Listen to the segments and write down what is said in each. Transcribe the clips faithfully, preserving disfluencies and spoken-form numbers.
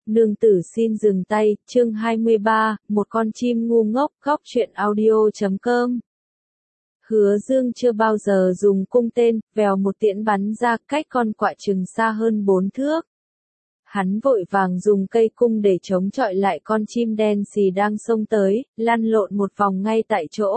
Nương tử xin dừng tay, chương hai mươi ba, một con chim ngu ngốc, góc truyện audio chấm com. Hứa Dương chưa bao giờ dùng cung tên, vèo một tiễn bắn ra cách con quạ chừng xa hơn bốn thước. Hắn vội vàng dùng cây cung để chống chọi lại con chim đen xì đang xông tới, lăn lộn một vòng ngay tại chỗ.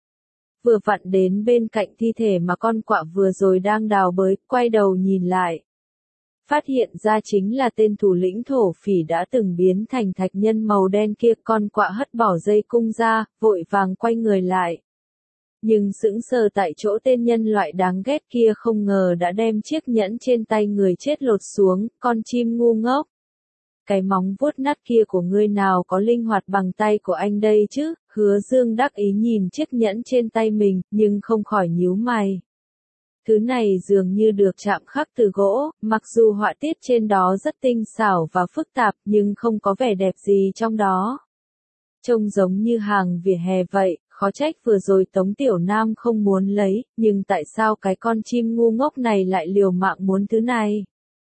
Vừa vặn đến bên cạnh thi thể mà con quạ vừa rồi đang đào bới, quay đầu nhìn lại. Phát hiện ra chính là tên thủ lĩnh thổ phỉ đã từng biến thành thạch nhân màu đen kia. Con quạ hất bỏ dây cung ra, vội vàng quay người lại. Nhưng sững sờ tại chỗ tên nhân loại đáng ghét kia không ngờ đã đem chiếc nhẫn trên tay người chết lột xuống. Con chim ngu ngốc, cái móng vuốt nát kia của ngươi nào có linh hoạt bằng tay của anh đây chứ? Hứa Dương đắc ý nhìn chiếc nhẫn trên tay mình, nhưng không khỏi nhíu mày. Thứ này dường như được chạm khắc từ gỗ, mặc dù họa tiết trên đó rất tinh xảo và phức tạp nhưng không có vẻ đẹp gì trong đó. Trông giống như hàng vỉa hè vậy, khó trách vừa rồi Tống Tiểu Nam không muốn lấy, nhưng tại sao cái con chim ngu ngốc này lại liều mạng muốn thứ này?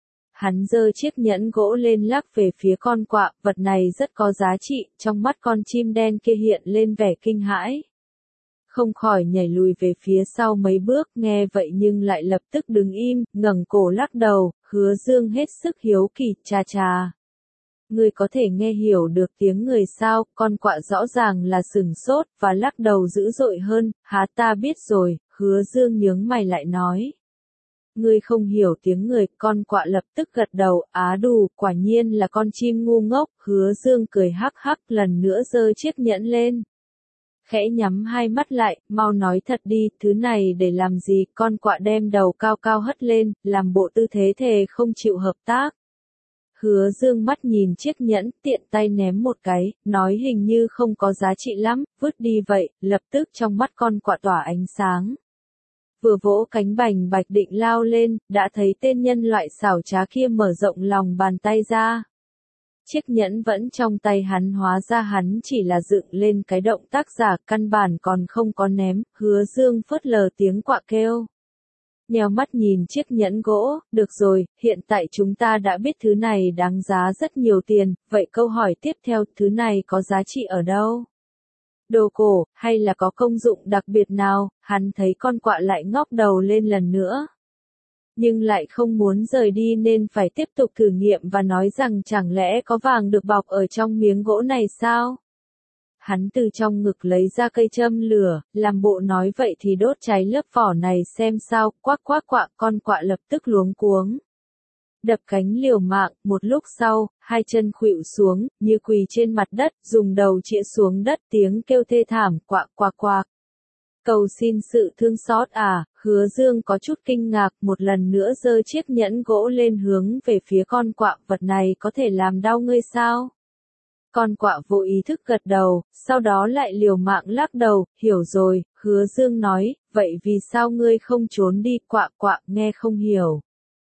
Hắn giơ chiếc nhẫn gỗ lên lắc về phía con quạ, vật này rất có giá trị, trong mắt con chim đen kia hiện lên vẻ kinh hãi. Không khỏi nhảy lùi về phía sau mấy bước, nghe vậy nhưng lại lập tức đứng im, ngẩng cổ lắc đầu. Hứa Dương hết sức hiếu kỳ, chà chà. Ngươi có thể nghe hiểu được tiếng người sao? Con quạ rõ ràng là sửng sốt, và lắc đầu dữ dội hơn. Há ta biết rồi. Hứa Dương nhướng mày lại nói. Ngươi không hiểu tiếng người. Con quạ lập tức gật đầu, á đù, quả nhiên là con chim ngu ngốc. Hứa Dương cười hắc hắc, lần nữa giơ chiếc nhẫn lên. Khẽ nhắm hai mắt lại, mau nói thật đi, thứ này để làm gì? Con quạ đem đầu cao cao hất lên, làm bộ tư thế thề không chịu hợp tác. Hứa Dương mắt nhìn chiếc nhẫn, tiện tay ném một cái, nói hình như không có giá trị lắm, vứt đi vậy. Lập tức trong mắt con quạ tỏa ánh sáng. Vừa vỗ cánh bành bạch định lao lên, đã thấy tên nhân loại xảo trá kia mở rộng lòng bàn tay ra. Chiếc nhẫn vẫn trong tay hắn, hóa ra hắn chỉ là dựng lên cái động tác giả, căn bản còn không có ném. Hứa Dương phớt lờ tiếng quạ kêu. Nheo mắt nhìn chiếc nhẫn gỗ, được rồi, hiện tại chúng ta đã biết thứ này đáng giá rất nhiều tiền, vậy câu hỏi tiếp theo, thứ này có giá trị ở đâu? Đồ cổ, hay là có công dụng đặc biệt nào? Hắn thấy con quạ lại ngóc đầu lên lần nữa. Nhưng lại không muốn rời đi nên phải tiếp tục thử nghiệm và nói rằng chẳng lẽ có vàng được bọc ở trong miếng gỗ này sao? Hắn từ trong ngực lấy ra cây châm lửa, làm bộ nói vậy thì đốt cháy lớp vỏ này xem sao. Quắc quắc quạ, con quạ lập tức luống cuống. Đập cánh liều mạng, một lúc sau, hai chân khuỵu xuống, như quỳ trên mặt đất, dùng đầu chĩa xuống đất, tiếng kêu thê thảm, quạ quạc quạc. Cầu xin sự thương xót à? Hứa Dương có chút kinh ngạc, một lần nữa giơ chiếc nhẫn gỗ lên hướng về phía con quạ, vật này có thể làm đau ngươi sao? Con quạ vô ý thức gật đầu, sau đó lại liều mạng lắc đầu. Hiểu rồi. Hứa Dương nói, vậy vì sao ngươi không trốn đi? Quạ quạ nghe không hiểu.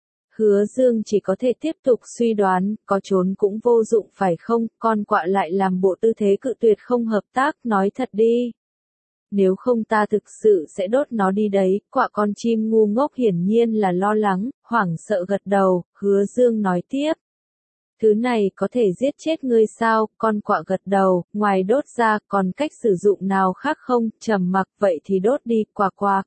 Hứa Dương chỉ có thể tiếp tục suy đoán, có trốn cũng vô dụng phải không? Con quạ lại làm bộ tư thế cự tuyệt không hợp tác, nói thật đi. Nếu không ta thực sự sẽ đốt nó đi đấy. Quạ con chim ngu ngốc hiển nhiên là lo lắng, hoảng sợ gật đầu. Hứa Dương nói tiếp. Thứ này có thể giết chết ngươi sao? Con quạ gật đầu, ngoài đốt ra còn cách sử dụng nào khác không? Trầm mặc, vậy thì đốt đi. Quạc quạc.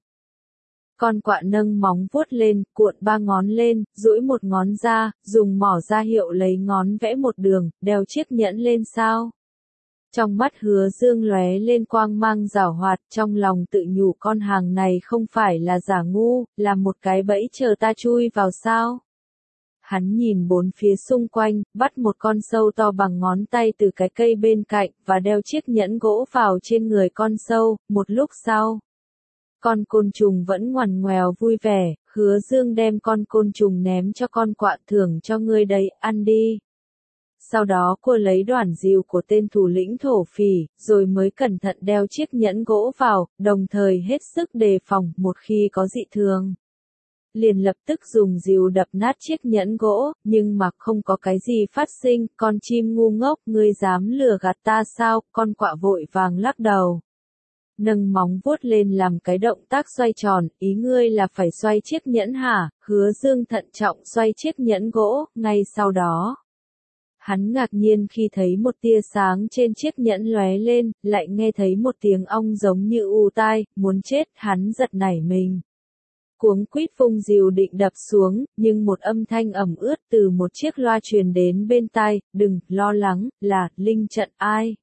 Con quạ nâng móng vuốt lên, cuộn ba ngón lên, duỗi một ngón ra, dùng mỏ ra hiệu lấy ngón vẽ một đường, đeo chiếc nhẫn lên sao? Trong mắt Hứa Dương lóe lên quang mang giảo hoạt, trong lòng tự nhủ con hàng này không phải là giả ngu, là một cái bẫy chờ ta chui vào sao? Hắn nhìn bốn phía xung quanh, bắt một con sâu to bằng ngón tay từ cái cây bên cạnh, và đeo chiếc nhẫn gỗ vào trên người con sâu. Một lúc sau, con côn trùng vẫn ngoằn ngoèo vui vẻ. Hứa Dương đem con côn trùng ném cho con quạ, thưởng cho ngươi đây, ăn đi. Sau đó cô lấy đoản dìu của tên thủ lĩnh thổ phỉ, rồi mới cẩn thận đeo chiếc nhẫn gỗ vào, đồng thời hết sức đề phòng, một khi có dị thường. Liền lập tức dùng dìu đập nát chiếc nhẫn gỗ, nhưng mà không có cái gì phát sinh. Con chim ngu ngốc, ngươi dám lừa gạt ta sao? Con quạ vội vàng lắc đầu. Nâng móng vuốt lên làm cái động tác xoay tròn, ý ngươi là phải xoay chiếc nhẫn hả? Hứa Dương thận trọng xoay chiếc nhẫn gỗ, ngay sau đó. Hắn ngạc nhiên khi thấy một tia sáng trên chiếc nhẫn lóe lên, lại nghe thấy một tiếng ong giống như u tai, muốn chết, hắn giật nảy mình. Cuống quýt vung rìu định đập xuống, nhưng một âm thanh ẩm ướt từ một chiếc loa truyền đến bên tai, đừng, lo lắng, là, linh trận ai.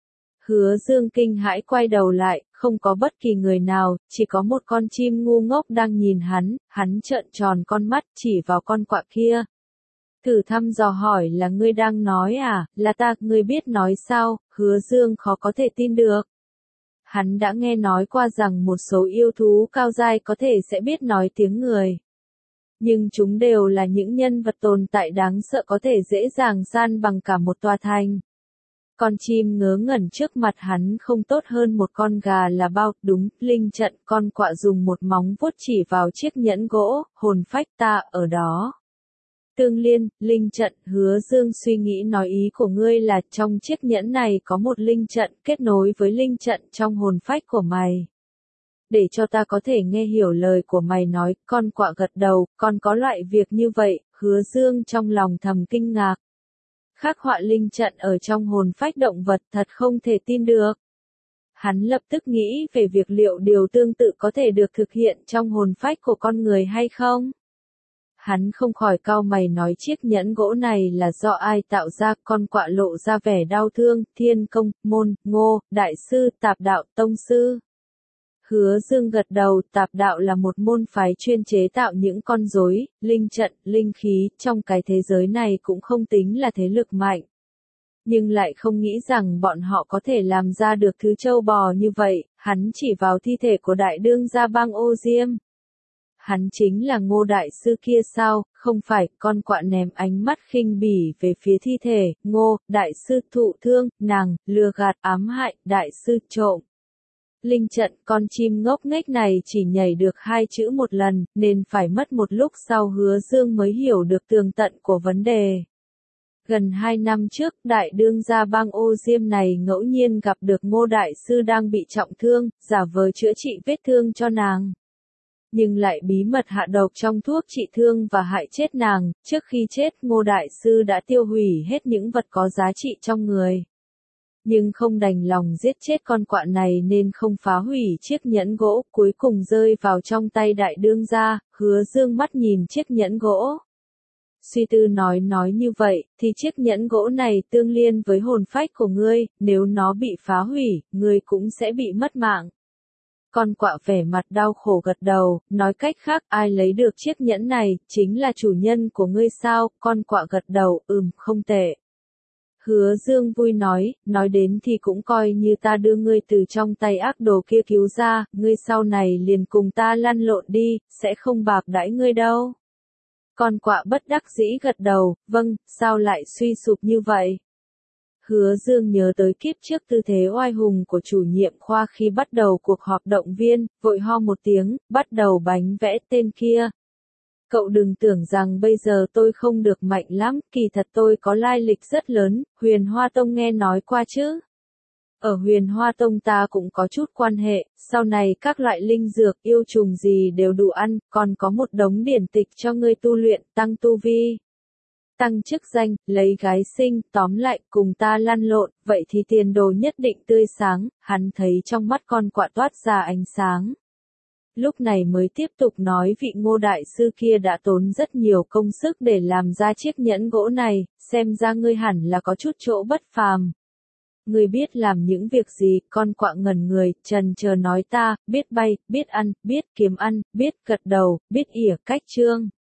Hứa Dương kinh hãi quay đầu lại, không có bất kỳ người nào, chỉ có một con chim ngu ngốc đang nhìn hắn, hắn trợn tròn con mắt chỉ vào con quạ kia. Thử thăm dò hỏi là ngươi đang nói à, là ta, ngươi biết nói sao, Hứa Dương khó có thể tin được. Hắn đã nghe nói qua rằng một số yêu thú cao giai có thể sẽ biết nói tiếng người. Nhưng chúng đều là những nhân vật tồn tại đáng sợ có thể dễ dàng san bằng cả một tòa thành. Con chim ngớ ngẩn trước mặt hắn không tốt hơn một con gà là bao, đúng, linh trận, con quạ dùng một móng vuốt chỉ vào chiếc nhẫn gỗ, hồn phách ta, ở đó. Tương liên, linh trận, Hứa Dương suy nghĩ nói ý của ngươi là trong chiếc nhẫn này có một linh trận kết nối với linh trận trong hồn phách của mày. Để cho ta có thể nghe hiểu lời của mày nói, con quạ gật đầu, còn có loại việc như vậy, Hứa Dương trong lòng thầm kinh ngạc. Khắc họa linh trận ở trong hồn phách động vật thật không thể tin được. Hắn lập tức nghĩ về việc liệu điều tương tự có thể được thực hiện trong hồn phách của con người hay không. Hắn không khỏi cau mày nói chiếc nhẫn gỗ này là do ai tạo ra, con quạ lộ ra vẻ đau thương, thiên công, môn, ngô, đại sư, tạp đạo, tông sư. Hứa Dương gật đầu, tạp đạo là một môn phái chuyên chế tạo những con rối, linh trận, linh khí, trong cái thế giới này cũng không tính là thế lực mạnh. Nhưng lại không nghĩ rằng bọn họ có thể làm ra được thứ trâu bò như vậy, hắn chỉ vào thi thể của đại đương gia bang Ô Diêm. Hắn chính là Ngô đại sư kia sao, không phải, con quạ ném ánh mắt khinh bỉ về phía thi thể, Ngô, đại sư thụ thương, nàng, lừa gạt, ám hại, đại sư trộm. Linh trận, con chim ngốc nghếch này chỉ nhảy được hai chữ một lần, nên phải mất một lúc sau Hứa Dương mới hiểu được tường tận của vấn đề. Gần hai năm trước, đại đương gia bang Ô Diêm này ngẫu nhiên gặp được Ngô đại sư đang bị trọng thương, giả vờ chữa trị vết thương cho nàng. Nhưng lại bí mật hạ độc trong thuốc trị thương và hại chết nàng, trước khi chết Ngô đại sư đã tiêu hủy hết những vật có giá trị trong người. Nhưng không đành lòng giết chết con quạ này nên không phá hủy chiếc nhẫn gỗ, cuối cùng rơi vào trong tay đại đương gia. Hứa Dương mắt nhìn chiếc nhẫn gỗ. Suy tư nói nói như vậy, thì chiếc nhẫn gỗ này tương liên với hồn phách của ngươi, nếu nó bị phá hủy, ngươi cũng sẽ bị mất mạng. Con quạ vẻ mặt đau khổ gật đầu, nói cách khác, ai lấy được chiếc nhẫn này, chính là chủ nhân của ngươi sao, con quạ gật đầu, ừm, không tệ. Hứa Dương vui nói, nói đến thì cũng coi như ta đưa ngươi từ trong tay ác đồ kia cứu ra, ngươi sau này liền cùng ta lăn lộn đi, sẽ không bạc đãi ngươi đâu. Con quạ bất đắc dĩ gật đầu, vâng, sao lại suy sụp như vậy? Hứa Dương nhớ tới kiếp trước tư thế oai hùng của chủ nhiệm khoa khi bắt đầu cuộc họp động viên, vội ho một tiếng, bắt đầu bánh vẽ tên kia. Cậu đừng tưởng rằng bây giờ tôi không được mạnh lắm, kỳ thật tôi có lai lịch rất lớn, Huyền Hoa Tông nghe nói qua chứ. Ở Huyền Hoa Tông ta cũng có chút quan hệ, sau này các loại linh dược, yêu trùng gì đều đủ ăn, còn có một đống điển tịch cho ngươi tu luyện, tăng tu vi. Tăng chức danh, lấy gái sinh, tóm lại, cùng ta lăn lộn, vậy thì tiền đồ nhất định tươi sáng, hắn thấy trong mắt con quạ toát ra ánh sáng. Lúc này mới tiếp tục nói vị Ngô đại sư kia đã tốn rất nhiều công sức để làm ra chiếc nhẫn gỗ này, xem ra ngươi hẳn là có chút chỗ bất phàm. Ngươi biết làm những việc gì, con quạ ngẩn người, trần chờ nói ta, biết bay, biết ăn, biết kiếm ăn, biết gật đầu, biết ỉa cách chương.